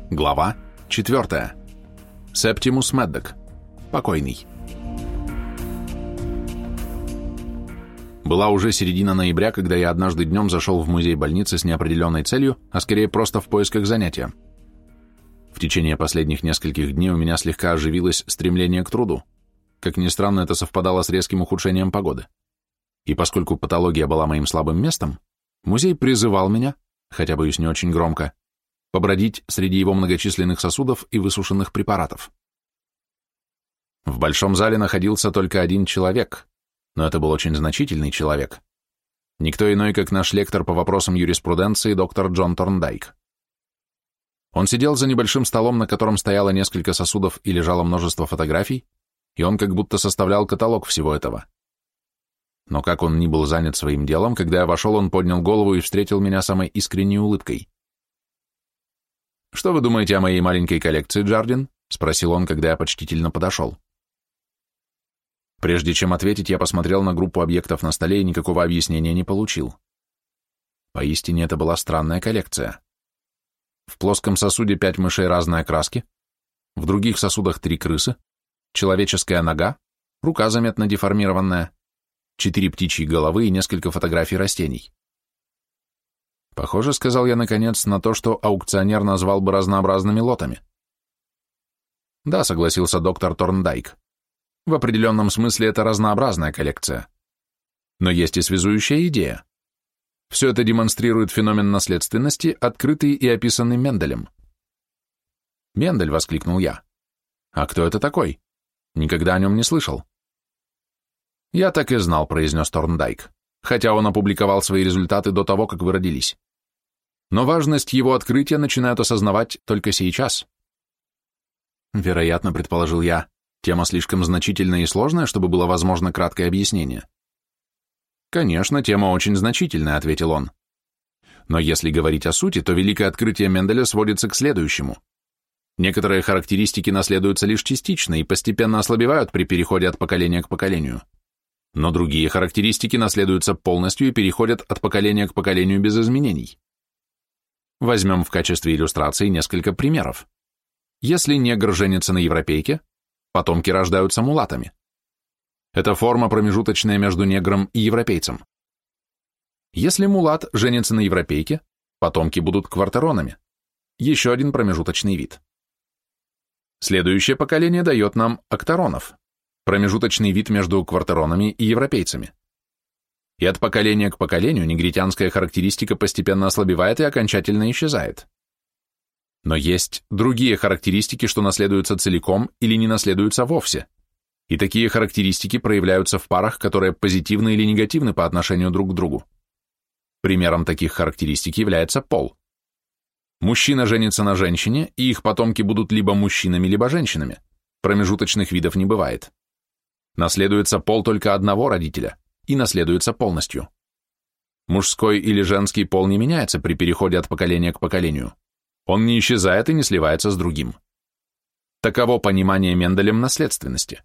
Глава 4. Септимус Меддок. Покойный. Была уже середина ноября, когда я однажды днем зашел в музей больницы с неопределенной целью, а скорее просто в поисках занятия. В течение последних нескольких дней у меня слегка оживилось стремление к труду. Как ни странно, это совпадало с резким ухудшением погоды. И поскольку патология была моим слабым местом, музей призывал меня, хотя, боюсь, не очень громко, побродить среди его многочисленных сосудов и высушенных препаратов. В большом зале находился только один человек, но это был очень значительный человек. Никто иной, как наш лектор по вопросам юриспруденции доктор Джон Торндайк. Он сидел за небольшим столом, на котором стояло несколько сосудов и лежало множество фотографий, и он как будто составлял каталог всего этого. Но как он ни был занят своим делом, когда я вошел, он поднял голову и встретил меня самой искренней улыбкой. «Что вы думаете о моей маленькой коллекции, Джардин?» — спросил он, когда я почтительно подошел. Прежде чем ответить, я посмотрел на группу объектов на столе и никакого объяснения не получил. Поистине, это была странная коллекция. В плоском сосуде 5 мышей разной окраски, в других сосудах 3 крысы, человеческая нога, рука заметно деформированная, 4 птичьи головы и несколько фотографий растений. Похоже, сказал я наконец, на то, что аукционер назвал бы разнообразными лотами. Да, согласился доктор Торндайк. В определенном смысле это разнообразная коллекция. Но есть и связующая идея. Все это демонстрирует феномен наследственности, открытый и описанный Менделем. «Мендель!» — воскликнул я. «А кто это такой? Никогда о нем не слышал». «Я так и знал», — произнес Торндайк, хотя он опубликовал свои результаты до того, как вы родились. Но важность его открытия начинают осознавать только сейчас. Вероятно, предположил я, тема слишком значительная и сложная, чтобы было возможно краткое объяснение. Конечно, тема очень значительная, ответил он. Но если говорить о сути, то великое открытие Менделя сводится к следующему. Некоторые характеристики наследуются лишь частично и постепенно ослабевают при переходе от поколения к поколению. Но другие характеристики наследуются полностью и переходят от поколения к поколению без изменений. Возьмем в качестве иллюстрации несколько примеров. Если негр женится на европейке, потомки рождаются мулатами. Это форма, промежуточная между негром и европейцем. Если мулат женится на европейке, потомки будут квартеронами. Еще один промежуточный вид. Следующее поколение дает нам окторонов, промежуточный вид между квартеронами и европейцами. И от поколения к поколению негритянская характеристика постепенно ослабевает и окончательно исчезает. Но есть другие характеристики, что наследуются целиком или не наследуются вовсе. И такие характеристики проявляются в парах, которые позитивны или негативны по отношению друг к другу. Примером таких характеристик является пол. Мужчина женится на женщине, и их потомки будут либо мужчинами, либо женщинами. Промежуточных видов не бывает. Наследуется пол только одного родителя и наследуется полностью. Мужской или женский пол не меняется при переходе от поколения к поколению. Он не исчезает и не сливается с другим. Таково понимание Менделем наследственности.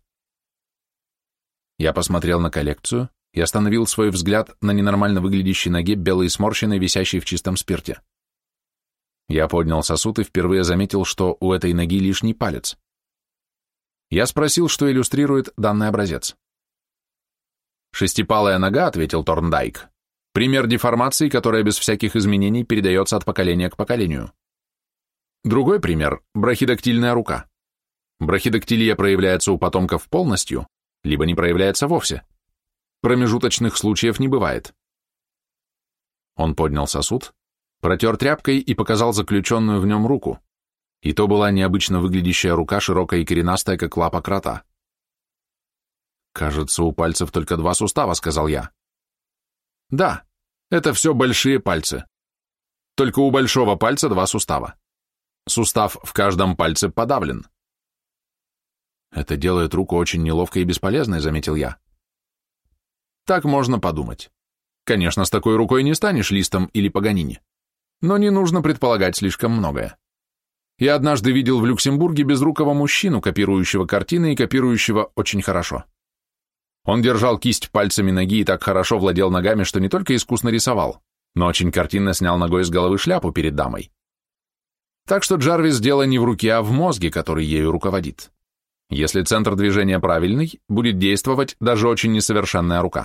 Я посмотрел на коллекцию и остановил свой взгляд на ненормально выглядящей ноге белой сморщенной, висящей в чистом спирте. Я поднял сосуд и впервые заметил, что у этой ноги лишний палец. Я спросил, что иллюстрирует данный образец. «Шестипалая нога», — ответил Торндайк, — «пример деформации, которая без всяких изменений передается от поколения к поколению». Другой пример — брахидактильная рука. Брахидактилия проявляется у потомков полностью, либо не проявляется вовсе. Промежуточных случаев не бывает. Он поднял сосуд, протер тряпкой и показал заключенную в нем руку. И то была необычно выглядящая рука, широкая и коренастая, как лапа крота. «Кажется, у пальцев только 2 сустава», — сказал я. «Да, это все большие пальцы. Только у большого пальца 2 сустава. Сустав в каждом пальце подавлен». «Это делает руку очень неловкой и бесполезной», — заметил я. «Так можно подумать. Конечно, с такой рукой не станешь Листом или Паганини. Но не нужно предполагать слишком многое. Я однажды видел в Люксембурге безрукого мужчину, копирующего картины и копирующего очень хорошо. Он держал кисть пальцами ноги и так хорошо владел ногами, что не только искусно рисовал, но очень картинно снял ногой с головы шляпу перед дамой. Так что, Джарвис, дело не в руке, а в мозге, который ею руководит. Если центр движения правильный, будет действовать даже очень несовершенная рука.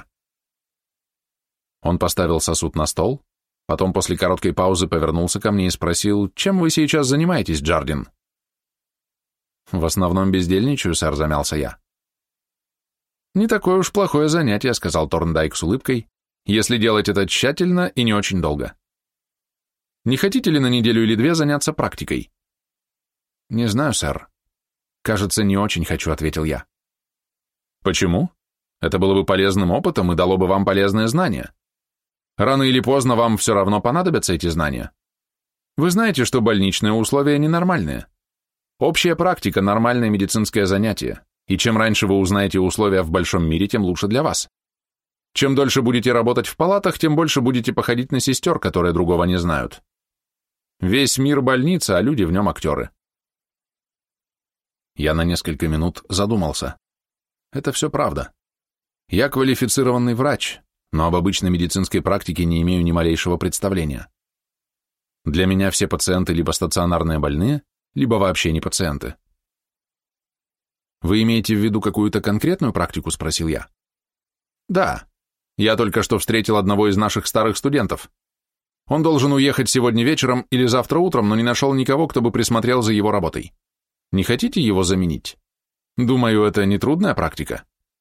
Он поставил сосуд на стол, потом после короткой паузы повернулся ко мне и спросил: «Чем вы сейчас занимаетесь, Джардин?» «В основном бездельничаю, сэр», — замялся я. «Не такое уж плохое занятие», — сказал Торндайк с улыбкой, «если делать это тщательно и не очень долго. Не хотите ли на неделю или две заняться практикой?» «Не знаю, сэр. Кажется, не очень хочу», — ответил я. «Почему? Это было бы полезным опытом и дало бы вам полезные знания. Рано или поздно вам все равно понадобятся эти знания. Вы знаете, что больничные условия ненормальные. Общая практика – нормальное медицинское занятие, и чем раньше вы узнаете условия в большом мире, тем лучше для вас. Чем дольше будете работать в палатах, тем больше будете походить на сестер, которые другого не знают. Весь мир больница, а люди в нем актеры». Я на несколько минут задумался. Это все правда. Я квалифицированный врач, но об обычной медицинской практике не имею ни малейшего представления. Для меня все пациенты либо стационарные больные, либо вообще не пациенты. «Вы имеете в виду какую-то конкретную практику?» – спросил я. «Да. Я только что встретил одного из наших старых студентов. Он должен уехать сегодня вечером или завтра утром, но не нашел никого, кто бы присмотрел за его работой. Не хотите его заменить? Думаю, это не трудная практика».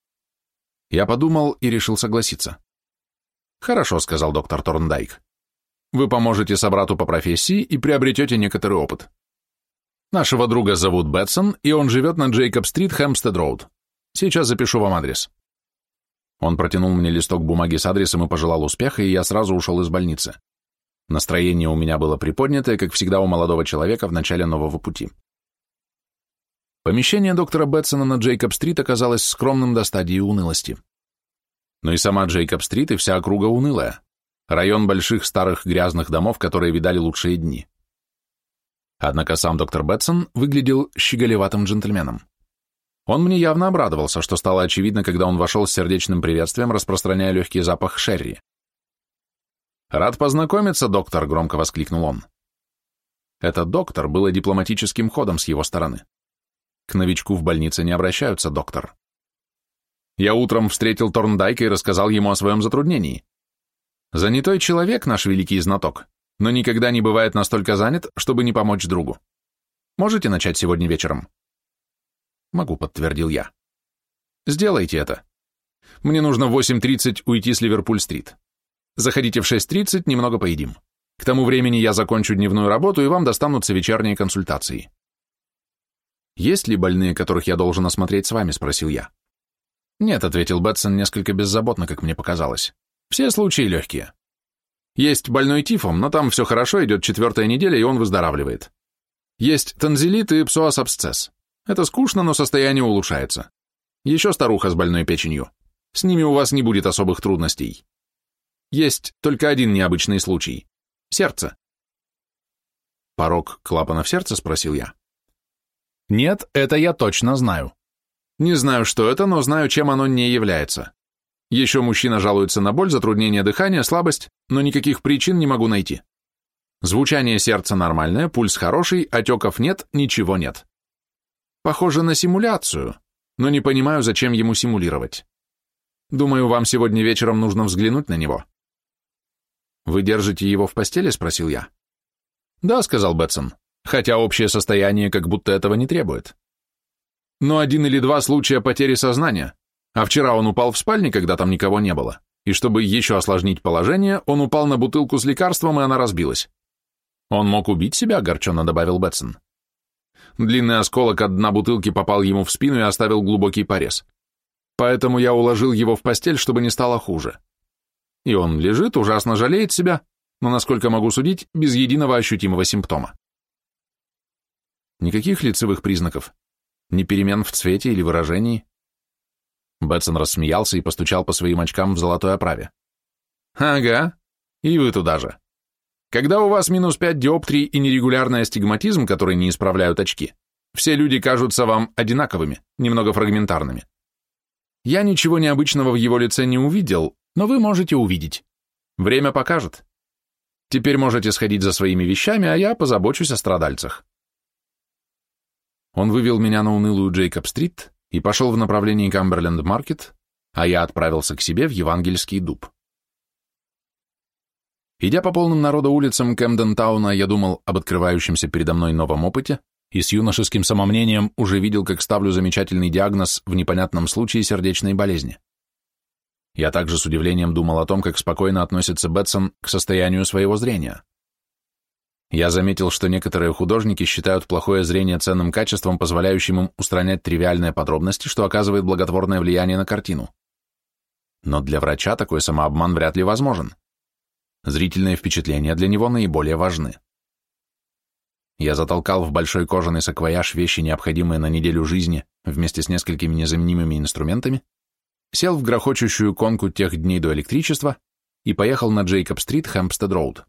Я подумал и решил согласиться. «Хорошо», — сказал доктор Торндайк. «Вы поможете собрату по профессии и приобретете некоторый опыт. Нашего друга зовут Бэтсон, и он живет на Джейкоб-стрит, Хэмпстед-роуд. Сейчас запишу вам адрес». Он протянул мне листок бумаги с адресом и пожелал успеха, и я сразу ушел из больницы. Настроение у меня было приподнятое, как всегда у молодого человека в начале нового пути. Помещение доктора Бэтсона на Джейкоб-стрит оказалось скромным до стадии унылости. Но и сама Джейкоб-стрит, и вся округа унылая. Район больших старых грязных домов, которые видали лучшие дни. Однако сам доктор Бэтсон выглядел щеголеватым джентльменом. Он мне явно обрадовался, что стало очевидно, когда он вошел с сердечным приветствием, распространяя легкий запах шерри. «Рад познакомиться, доктор», — громко воскликнул он. Это «доктор» было дипломатическим ходом с его стороны. К новичку в больнице не обращаются, доктор. Я утром встретил Торндайка и рассказал ему о своем затруднении. Занятой человек наш великий знаток, но никогда не бывает настолько занят, чтобы не помочь другу. Можете начать сегодня вечером? Могу, подтвердил я. Сделайте это. Мне нужно в 8:30 уйти с Ливерпуль-стрит. Заходите в 6:30, немного поедим. К тому времени я закончу дневную работу, и вам достанутся вечерние консультации. «Есть ли больные, которых я должен осмотреть с вами?» – спросил я. «Нет», – ответил Бэтсон несколько беззаботно, как мне показалось. «Все случаи легкие. Есть больной тифом, но там все хорошо, идет 4-я неделя, и он выздоравливает. Есть танзелит и псоас-абсцесс. Это скучно, но состояние улучшается. Еще старуха с больной печенью. С ними у вас не будет особых трудностей. Есть только один необычный случай. Сердце». «Порок клапана в сердце?» – спросил я. «Нет, это я точно знаю. Не знаю, что это, но знаю, чем оно не является. Еще мужчина жалуется на боль, затруднение дыхания, слабость, но никаких причин не могу найти. Звучание сердца нормальное, пульс хороший, отеков нет, ничего нет. Похоже на симуляцию, но не понимаю, зачем ему симулировать. Думаю, вам сегодня вечером нужно взглянуть на него». «Вы держите его в постели?» – спросил я. «Да», – сказал Бэтсон. Хотя общее состояние как будто этого не требует. Но 1 или 2 случая потери сознания, а вчера он упал в спальне, когда там никого не было, и чтобы еще осложнить положение, он упал на бутылку с лекарством, и она разбилась. Он мог убить себя, огорченно добавил Бэтсон. Длинный осколок от дна бутылки попал ему в спину и оставил глубокий порез. Поэтому я уложил его в постель, чтобы не стало хуже. И он лежит, ужасно жалеет себя, но, насколько могу судить, без единого ощутимого симптома. Никаких лицевых признаков, ни перемен в цвете или выражении. Бэтсон рассмеялся и постучал по своим очкам в золотой оправе. «Ага, и вы туда же. Когда у вас -5 диоптрий и нерегулярный астигматизм, который не исправляют очки, все люди кажутся вам одинаковыми, немного фрагментарными. Я ничего необычного в его лице не увидел, но вы можете увидеть. Время покажет. Теперь можете сходить за своими вещами, а я позабочусь о страдальцах». Он вывел меня на унылую Джейкоб-стрит и пошел в направлении Камберленд-маркет, а я отправился к себе в Евангельский дуб. Идя по полным народа улицам Кэмден-тауна, я думал об открывающемся передо мной новом опыте и с юношеским самомнением уже видел, как ставлю замечательный диагноз в непонятном случае сердечной болезни. Я также с удивлением думал о том, как спокойно относится Бэтсон к состоянию своего зрения. Я заметил, что некоторые художники считают плохое зрение ценным качеством, позволяющим им устранять тривиальные подробности, что оказывает благотворное влияние на картину. Но для врача такой самообман вряд ли возможен. Зрительные впечатления для него наиболее важны. Я затолкал в большой кожаный саквояж вещи, необходимые на неделю жизни, вместе с несколькими незаменимыми инструментами, сел в грохочущую конку тех дней до электричества и поехал на Джейкоб-стрит, Хэмпстед-роуд.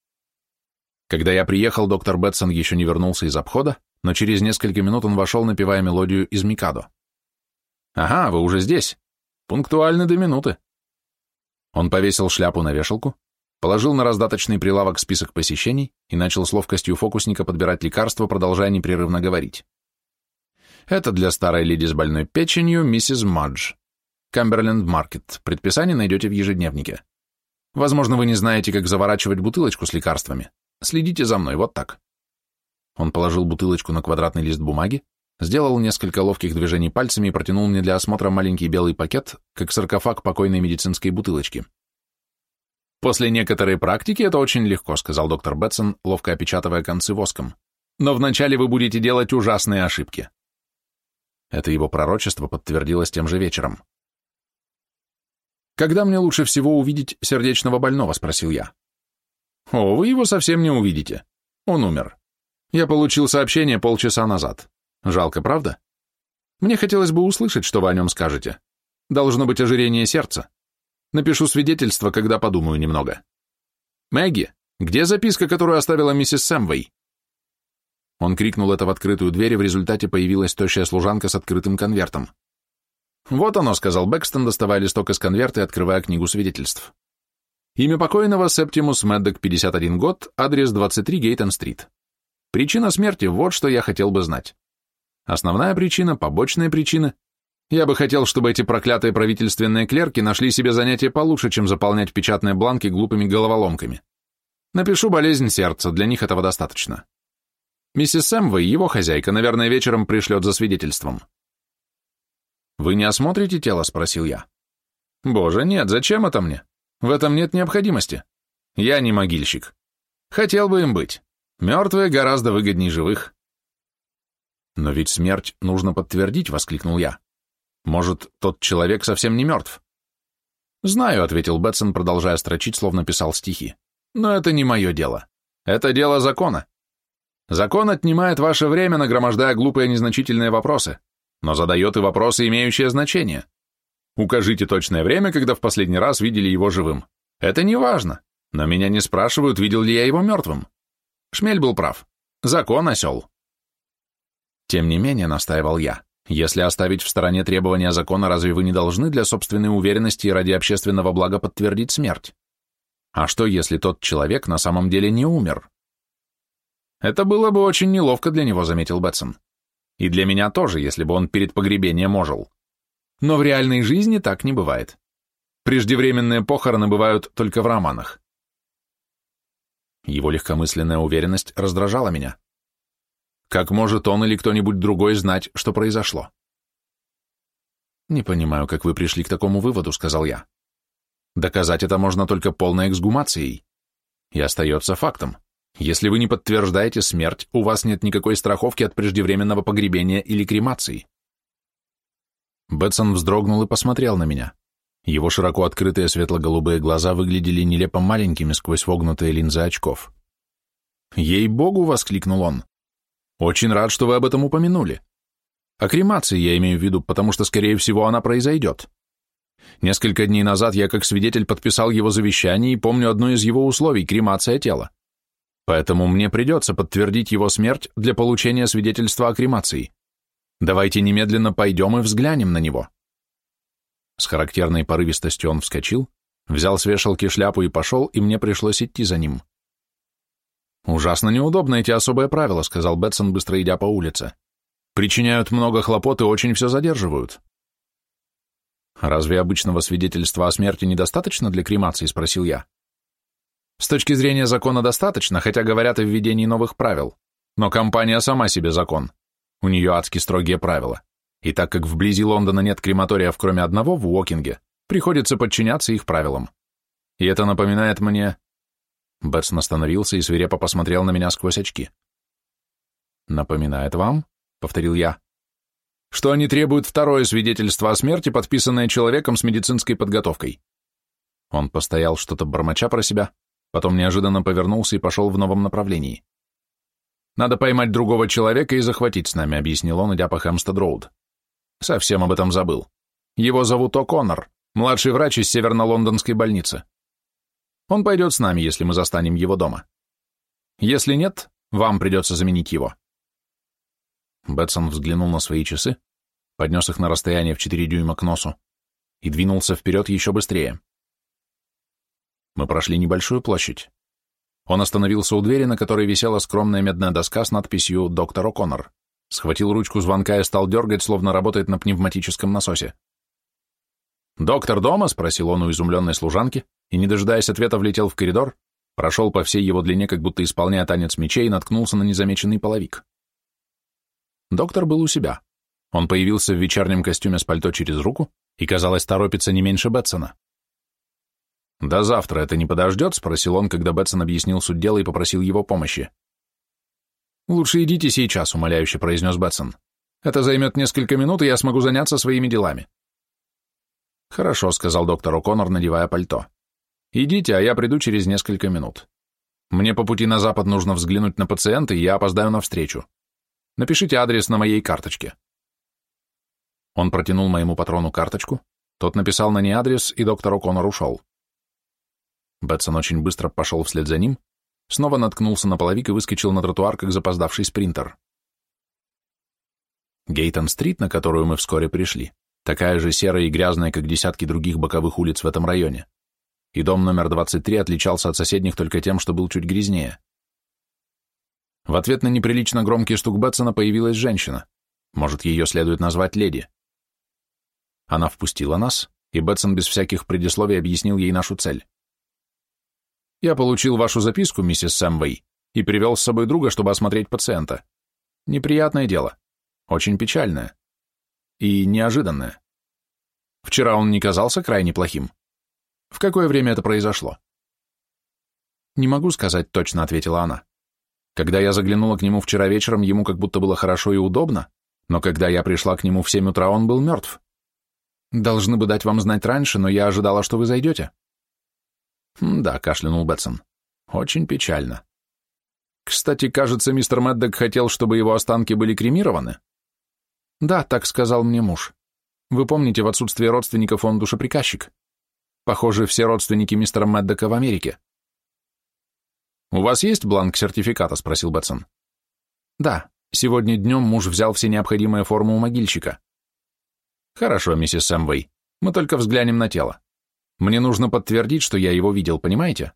Когда я приехал, доктор Бэтсон еще не вернулся из обхода, но через несколько минут он вошел, напевая мелодию из «Микадо». «Ага, вы уже здесь. Пунктуальны до минуты». Он повесил шляпу на вешалку, положил на раздаточный прилавок список посещений и начал с ловкостью фокусника подбирать лекарства, продолжая непрерывно говорить. «Это для старой леди с больной печенью, миссис Мадж. Камберленд-маркет. Предписание найдете в ежедневнике. Возможно, вы не знаете, как заворачивать бутылочку с лекарствами. Следите за мной, вот так». Он положил бутылочку на квадратный лист бумаги, сделал несколько ловких движений пальцами и протянул мне для осмотра маленький белый пакет, как саркофаг покойной медицинской бутылочки. «После некоторой практики это очень легко», — сказал доктор Бэтсон, ловко опечатывая концы воском. «Но вначале вы будете делать ужасные ошибки». Это его пророчество подтвердилось тем же вечером. «Когда мне лучше всего увидеть сердечного больного?» — спросил я. «О, вы его совсем не увидите. Он умер. Я получил сообщение полчаса назад. Жалко, правда? Мне хотелось бы услышать, что вы о нем скажете. Должно быть ожирение сердца. Напишу свидетельство, когда подумаю немного. Мэгги, где записка, которую оставила миссис Сэмвей?» Он крикнул это в открытую дверь, и в результате появилась тощая служанка с открытым конвертом. «Вот оно», — сказал Бэкстон, доставая листок из конверта и открывая книгу свидетельств. «Имя покойного Септимус Меддок, 51 год, адрес 23 Гейтон-стрит. Причина смерти — вот что я хотел бы знать. Основная причина, побочные причины. Я бы хотел, чтобы эти проклятые правительственные клерки нашли себе занятие получше, чем заполнять печатные бланки глупыми головоломками. Напишу болезнь сердца, для них этого достаточно. Миссис Сэмвей, его хозяйка, наверное, вечером пришлет за свидетельством». «Вы не осмотрите тело?» — спросил я. «Боже, нет, зачем это мне? В этом нет необходимости. Я не могильщик. Хотел бы им быть. Мертвые гораздо выгоднее живых». «Но ведь смерть нужно подтвердить», — воскликнул я. «Может, тот человек совсем не мертв?» «Знаю», — ответил Бэтсон, продолжая строчить, словно писал стихи. «Но это не мое дело. Это дело закона. Закон отнимает ваше время, нагромождая глупые незначительные вопросы, но задает и вопросы, имеющие значение. Укажите точное время, когда в последний раз видели его живым. Это не важно, но меня не спрашивают, видел ли я его мертвым. Шмель был прав. Закон, осел». «Тем не менее», — настаивал я, «если оставить в стороне требования закона, разве вы не должны для собственной уверенности и ради общественного блага подтвердить смерть? А что, если тот человек на самом деле не умер?» «Это было бы очень неловко для него», — заметил Бэтсон. «И для меня тоже, если бы он перед погребением ожил. Но в реальной жизни так не бывает. Преждевременные похороны бывают только в романах». Его легкомысленная уверенность раздражала меня. Как может он или кто-нибудь другой знать, что произошло? «Не понимаю, как вы пришли к такому выводу», — сказал я. «Доказать это можно только полной эксгумацией. И остается фактом. Если вы не подтверждаете смерть, у вас нет никакой страховки от преждевременного погребения или кремации». Бэтсон вздрогнул и посмотрел на меня. Его широко открытые светло-голубые глаза выглядели нелепо маленькими сквозь вогнутые линзы очков. «Ей-богу!» — воскликнул он. «Очень рад, что вы об этом упомянули. О кремации я имею в виду, потому что, скорее всего, она произойдет. Несколько дней назад я как свидетель подписал его завещание и помню одно из его условий — кремация тела. Поэтому мне придется подтвердить его смерть для получения свидетельства о кремации. Давайте немедленно пойдем и взглянем на него». С характерной порывистостью он вскочил, взял с вешалки шляпу и пошел, и мне пришлось идти за ним. «Ужасно неудобно эти особые правила», — сказал Бетсон, быстро идя по улице. «Причиняют много хлопот и очень все задерживают». «Разве обычного свидетельства о смерти недостаточно для кремации?» — спросил я. «С точки зрения закона достаточно, хотя говорят о введении новых правил. Но компания сама себе закон. У нее адски строгие правила. И так как вблизи Лондона нет крематориев, кроме одного в Уокинге, приходится подчиняться их правилам. И это напоминает мне...» Бетсон остановился и свирепо посмотрел на меня сквозь очки. «Напоминает вам?» — повторил я. «Что они требуют второе свидетельство о смерти, подписанное человеком с медицинской подготовкой». Он постоял что-то бормоча про себя, потом неожиданно повернулся и пошел в новом направлении. «Надо поймать другого человека и захватить с нами», — объяснил он, идя по Хэмпстед-роуд. «Совсем об этом забыл. Его зовут О'Коннор, младший врач из северно-лондонской больницы. Он пойдет с нами, если мы застанем его дома. Если нет, вам придется заменить его». Бетсон взглянул на свои часы, поднес их на расстояние в 4 дюйма к носу и двинулся вперед еще быстрее. Мы прошли небольшую площадь. Он остановился у двери, на которой висела скромная медная доска с надписью «Доктор О'Коннор», схватил ручку звонка и стал дергать, словно работает на пневматическом насосе. «Доктор дома?» — спросил он у изумленной служанки, и, не дожидаясь ответа, влетел в коридор, прошел по всей его длине, как будто исполняя танец мечей, и наткнулся на незамеченный половик. Доктор был у себя. Он появился в вечернем костюме с пальто через руку и, казалось, торопится не меньше Бетсона. «До завтра это не подождет?» — спросил он, когда Бетсон объяснил суть дела и попросил его помощи. «Лучше идите сейчас», — умоляюще произнес Бетсон. «Это займет несколько минут, и я смогу заняться своими делами». «Хорошо», — сказал доктор О'Коннор, надевая пальто. «Идите, а я приду через несколько минут. Мне по пути на запад нужно взглянуть на пациента, и я опоздаю на встречу. Напишите адрес на моей карточке». Он протянул моему патрону карточку, тот написал на ней адрес, и доктор О'Коннор ушел. Бетсон очень быстро пошел вслед за ним, снова наткнулся на половик и выскочил на тротуар, как запоздавший спринтер. Гейтон-стрит, на которую мы вскоре пришли, такая же серая и грязная, как десятки других боковых улиц в этом районе, и дом номер 23 отличался от соседних только тем, что был чуть грязнее. В ответ на неприлично громкий стук Бетсона появилась женщина, может, ее следует назвать леди. Она впустила нас, и Бетсон без всяких предисловий объяснил ей нашу цель. «Я получил вашу записку, миссис Сэмвей, и привел с собой друга, чтобы осмотреть пациента. Неприятное дело, очень печальное и неожиданное. Вчера он не казался крайне плохим. В какое время это произошло?» «Не могу сказать точно», — ответила она. «Когда я заглянула к нему вчера вечером, ему как будто было хорошо и удобно, но когда я пришла к нему в 7 утра, он был мертв. Должны бы дать вам знать раньше, но я ожидала, что вы зайдете». «Да», — кашлянул Бетсон, — «очень печально. Кстати, кажется, мистер Мэддок хотел, чтобы его останки были кремированы». «Да, так сказал мне муж. Вы помните, в отсутствие родственников он душеприказчик. Похоже, все родственники мистера Мэддока в Америке». «У вас есть бланк сертификата?» — спросил Бетсон. «Да, сегодня днем муж взял все необходимые формы у могильщика». «Хорошо, миссис Сэмвей, мы только взглянем на тело. Мне нужно подтвердить, что я его видел, понимаете?»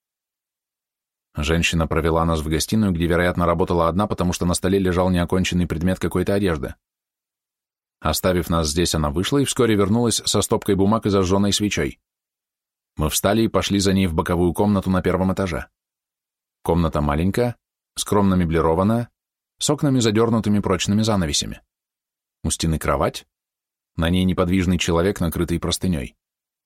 Женщина провела нас в гостиную, где, вероятно, работала одна, потому что на столе лежал неоконченный предмет какой-то одежды. Оставив нас здесь, она вышла и вскоре вернулась со стопкой бумаг и зажженной свечой. Мы встали и пошли за ней в боковую комнату на 1-м этаже. Комната маленькая, скромно меблированная, с окнами, задернутыми прочными занавесями. У стены кровать, на ней неподвижный человек, накрытый простыней.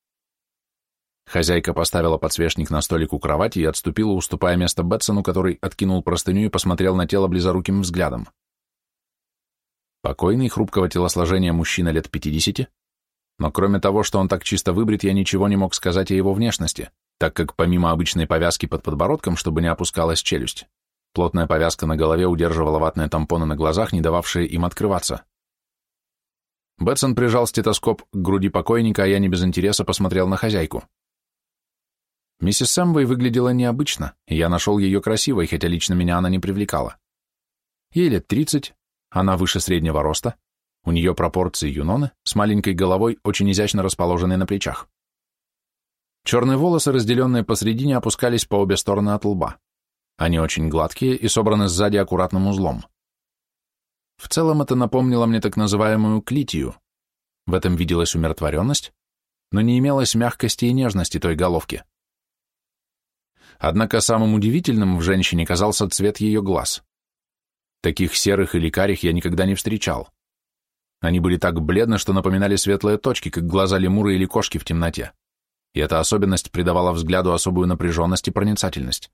Хозяйка поставила подсвечник на столик у кровати и отступила, уступая место Бетсону, который откинул простыню и посмотрел на тело близоруким взглядом. Покойный, хрупкого телосложения мужчина лет 50, но кроме того, что он так чисто выбрит, я ничего не мог сказать о его внешности, так как помимо обычной повязки под подбородком, чтобы не опускалась челюсть, плотная повязка на голове удерживала ватные тампоны на глазах, не дававшие им открываться. Бетсон прижал стетоскоп к груди покойника, а я не без интереса посмотрел на хозяйку. Миссис Сэмвей выглядела необычно, и я нашел ее красивой, хотя лично меня она не привлекала. Ей лет 30, она выше среднего роста, у нее пропорции юноны, с маленькой головой, очень изящно расположенной на плечах. Черные волосы, разделенные посредине, опускались по обе стороны от лба. Они очень гладкие и собраны сзади аккуратным узлом. В целом это напомнило мне так называемую клитию. В этом виделась умиротворенность, но не имелось мягкости и нежности той головки. Однако самым удивительным в женщине казался цвет ее глаз. Таких серых или карих я никогда не встречал. Они были так бледны, что напоминали светлые точки, как глаза лемура или кошки в темноте, и эта особенность придавала взгляду особую напряженность и проницательность.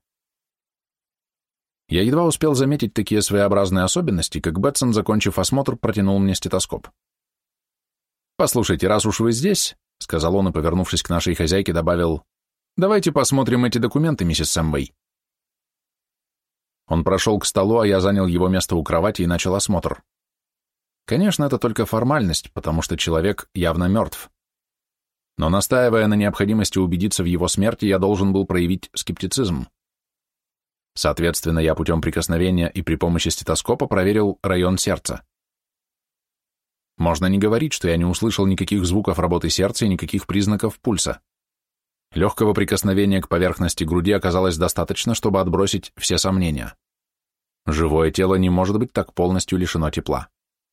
Я едва успел заметить такие своеобразные особенности, как Бетсон, закончив осмотр, протянул мне стетоскоп. «Послушайте, раз уж вы здесь», — сказал он и, повернувшись к нашей хозяйке, добавил, «давайте посмотрим эти документы, миссис Сэмвей». Он прошел к столу, а я занял его место у кровати и начал осмотр. Конечно, это только формальность, потому что человек явно мертв. Но настаивая на необходимости убедиться в его смерти, я должен был проявить скептицизм. Соответственно, я путем прикосновения и при помощи стетоскопа проверил район сердца. Можно не говорить, что я не услышал никаких звуков работы сердца и никаких признаков пульса. Легкого прикосновения к поверхности груди оказалось достаточно, чтобы отбросить все сомнения. Живое тело не может быть так полностью лишено тепла.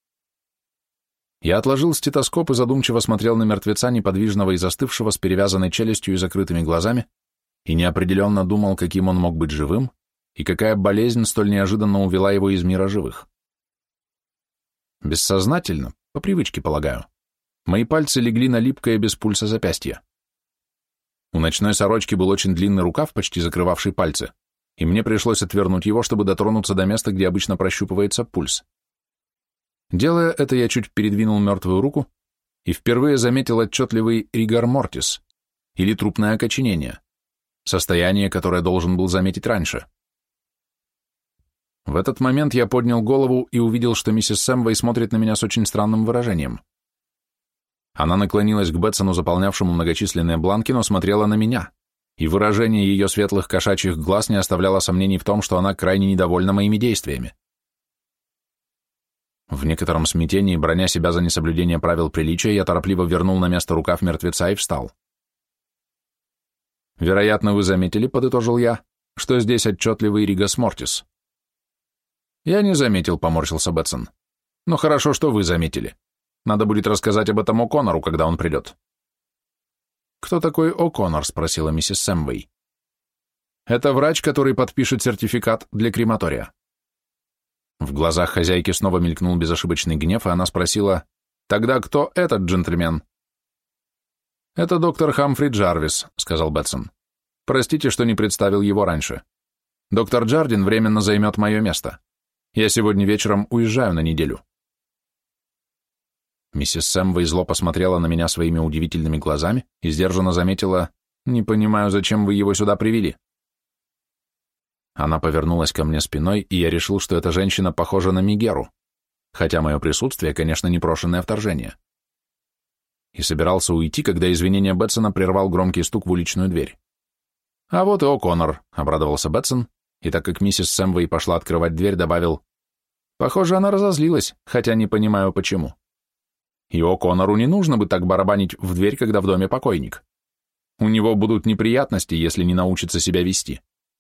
Я отложил стетоскоп и задумчиво смотрел на мертвеца, неподвижного и застывшего с перевязанной челюстью и закрытыми глазами, и неопределенно думал, каким он мог быть живым, и какая болезнь столь неожиданно увела его из мира живых. Бессознательно, по привычке, полагаю, мои пальцы легли на липкое без пульса запястье. У ночной сорочки был очень длинный рукав, почти закрывавший пальцы, и мне пришлось отвернуть его, чтобы дотронуться до места, где обычно прощупывается пульс. Делая это, я чуть передвинул мертвую руку и впервые заметил отчетливый ригор мортис, или трупное окоченение, состояние, которое должен был заметить раньше. В этот момент я поднял голову и увидел, что миссис Сэмвей смотрит на меня с очень странным выражением. Она наклонилась к Бетсону, заполнявшему многочисленные бланки, но смотрела на меня, и выражение ее светлых кошачьих глаз не оставляло сомнений в том, что она крайне недовольна моими действиями. В некотором смятении, броня себя за несоблюдение правил приличия, я торопливо вернул на место рукав мертвеца и встал. «Вероятно, вы заметили, — подытожил я, — что здесь отчетливый ригос мортис». «Я не заметил», — поморщился Бетсон. «Но хорошо, что вы заметили. Надо будет рассказать об этом О'Коннору, когда он придет». «Кто такой О'Коннор?» — спросила миссис Сэмвей. «Это врач, который подпишет сертификат для крематория». В глазах хозяйки снова мелькнул безошибочный гнев, и она спросила, «Тогда кто этот джентльмен?» «Это доктор Хамфри Джарвис», — сказал Бетсон. «Простите, что не представил его раньше. Доктор Джардин временно займет мое место. Я сегодня вечером уезжаю на неделю». Миссис Сэмвей зло посмотрела на меня своими удивительными глазами и сдержанно заметила, «Не понимаю, зачем вы его сюда привели». Она повернулась ко мне спиной, и я решил, что эта женщина похожа на Мегеру, хотя мое присутствие, конечно, непрошенное вторжение. И собирался уйти, когда извинение Бетсона прервал громкий стук в уличную дверь. «А вот и О'Коннор», — обрадовался Бетсон, и так как миссис Сэмвей пошла открывать дверь, добавил, «Похоже, она разозлилась, хотя не понимаю, почему. И О'Коннору не нужно бы так барабанить в дверь, когда в доме покойник. У него будут неприятности, если не научится себя вести».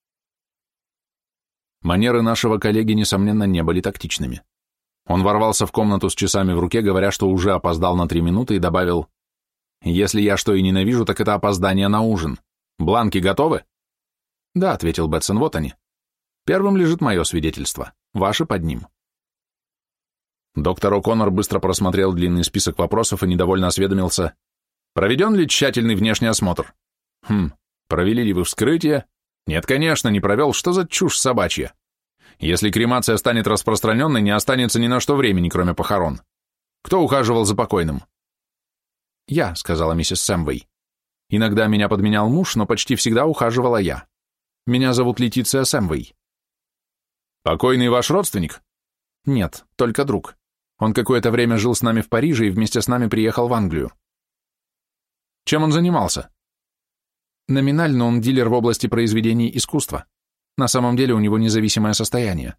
Манеры нашего коллеги, несомненно, не были тактичными. Он ворвался в комнату с часами в руке, говоря, что уже опоздал на 3 минуты, и добавил, «Если я что и ненавижу, так это опоздание на ужин. Бланки готовы?» «Да», — ответил Бетсон, — «вот они. Первым лежит мое свидетельство, ваше под ним». Доктор О'Коннор быстро просмотрел длинный список вопросов и недовольно осведомился, «Проведен ли тщательный внешний осмотр?» «Провели ли вы вскрытие?» «Нет, конечно, не провел. Что за чушь собачья? Если кремация станет распространенной, не останется ни на что времени, кроме похорон. Кто ухаживал за покойным?» «Я», — сказала миссис Сэмвей. «Иногда меня подменял муж, но почти всегда ухаживала я. Меня зовут Летиция Сэмвей». «Покойный ваш родственник?» «Нет, только друг. Он какое-то время жил с нами в Париже и вместе с нами приехал в Англию». «Чем он занимался?» «Номинально он дилер в области произведений искусства. На самом деле у него независимое состояние».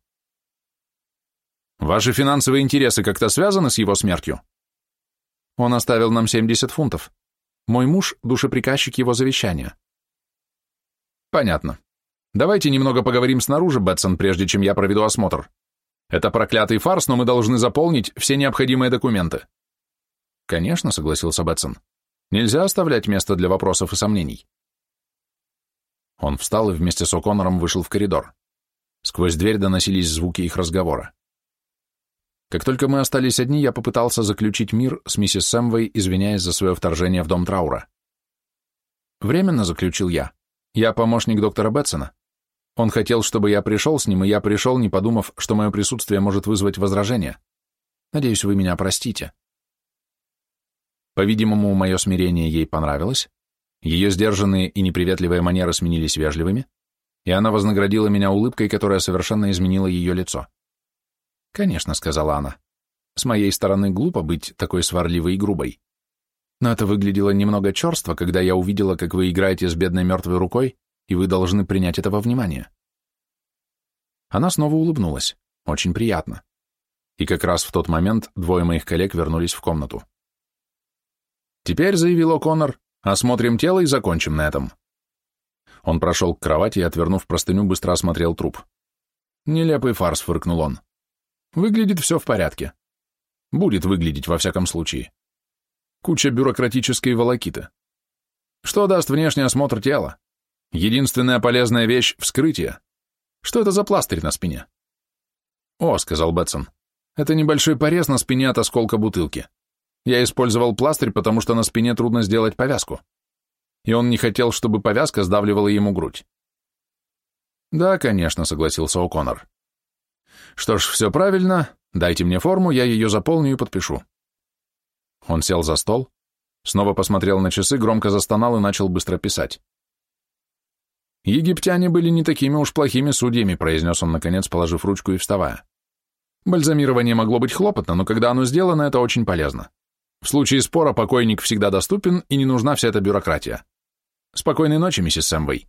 «Ваши финансовые интересы как-то связаны с его смертью?» «Он оставил нам 70 фунтов. Мой муж – душеприказчик его завещания». «Понятно. Давайте немного поговорим снаружи, Бэтсон, прежде чем я проведу осмотр. Это проклятый фарс, но мы должны заполнить все необходимые документы. Конечно, согласился Бэтсон. Нельзя оставлять место для вопросов и сомнений. Он встал и вместе с О'Коннором вышел в коридор. Сквозь дверь доносились звуки их разговора. Как только мы остались одни, я попытался заключить мир с миссис Сэмвей, извиняясь за свое вторжение в дом Траура. Временно заключил я. Я помощник доктора Бэтсона. Он хотел, чтобы я пришел с ним, и я пришел, не подумав, что мое присутствие может вызвать возражение. Надеюсь, вы меня простите. По-видимому, мое смирение ей понравилось, ее сдержанные и неприветливые манеры сменились вежливыми, и она вознаградила меня улыбкой, которая совершенно изменила ее лицо. «Конечно», — сказала она, — «с моей стороны глупо быть такой сварливой и грубой. Но это выглядело немного черство, когда я увидела, как вы играете с бедной мертвой рукой, и вы должны принять это во внимание». Она снова улыбнулась. Очень приятно. И как раз в тот момент двое моих коллег вернулись в комнату. «Теперь», — заявил О'Коннор, — «осмотрим тело и закончим на этом». Он прошел к кровати и, отвернув простыню, быстро осмотрел труп. «Нелепый фарс», — фыркнул он. «Выглядит все в порядке. Будет выглядеть, во всяком случае. Куча бюрократической волокиты. Что даст внешний осмотр тела? Единственная полезная вещь — вскрытие. Что это за пластырь на спине?» «О», — сказал Бэтсон, — «это небольшой порез на спине от осколка бутылки. Я использовал пластырь, потому что на спине трудно сделать повязку. И он не хотел, чтобы повязка сдавливала ему грудь». «Да, конечно», — согласился О'Коннор. «Что ж, все правильно. Дайте мне форму, я ее заполню и подпишу». Он сел за стол, снова посмотрел на часы, громко застонал и начал быстро писать. «Египтяне были не такими уж плохими судьями», — произнес он, наконец, положив ручку и вставая. «Бальзамирование могло быть хлопотно, но когда оно сделано, это очень полезно. В случае спора покойник всегда доступен, и не нужна вся эта бюрократия. Спокойной ночи, миссис Сэмвей».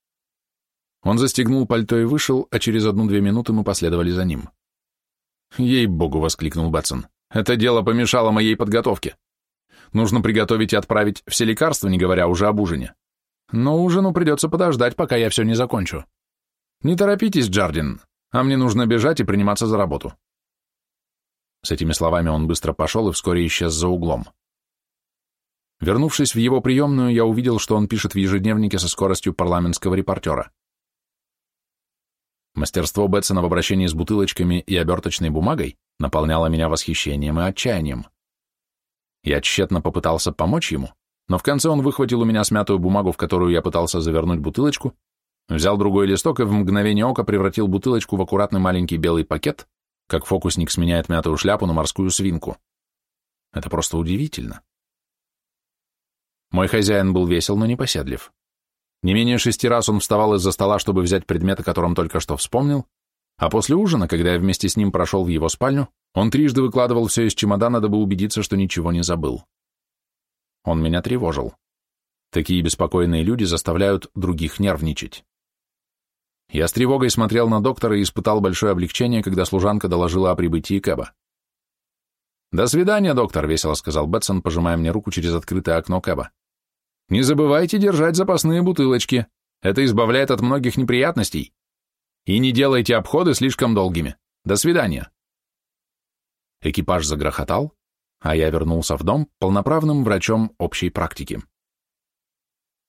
Он застегнул пальто и вышел, а через 1-2 минуты мы последовали за ним. «Ей-богу», — воскликнул Бэтсон, — «это дело помешало моей подготовке. Нужно приготовить и отправить все лекарства, не говоря уже об ужине. Но ужину придется подождать, пока я все не закончу. Не торопитесь, Джардин, а мне нужно бежать и приниматься за работу». С этими словами он быстро пошел и вскоре исчез за углом. Вернувшись в его приемную, я увидел, что он пишет в ежедневнике со скоростью парламентского репортера. Мастерство Бэтсона в обращении с бутылочками и оберточной бумагой наполняло меня восхищением и отчаянием. Я тщетно попытался помочь ему, но в конце он выхватил у меня смятую бумагу, в которую я пытался завернуть бутылочку, взял другой листок и в мгновение ока превратил бутылочку в аккуратный маленький белый пакет, как фокусник сменяет мятую шляпу на морскую свинку. Это просто удивительно. Мой хозяин был весел, но непоседлив. Не менее 6 раз он вставал из-за стола, чтобы взять предмет, о котором только что вспомнил, а после ужина, когда я вместе с ним прошел в его спальню, он 3 выкладывал все из чемодана, дабы убедиться, что ничего не забыл. Он меня тревожил. Такие беспокойные люди заставляют других нервничать. Я с тревогой смотрел на доктора и испытал большое облегчение, когда служанка доложила о прибытии Кэба. «До свидания, доктор», — весело сказал Бэтсон, пожимая мне руку через открытое окно Кэба. «Не забывайте держать запасные бутылочки. Это избавляет от многих неприятностей. И не делайте обходы слишком долгими. До свидания». Экипаж загрохотал, а я вернулся в дом полноправным врачом общей практики.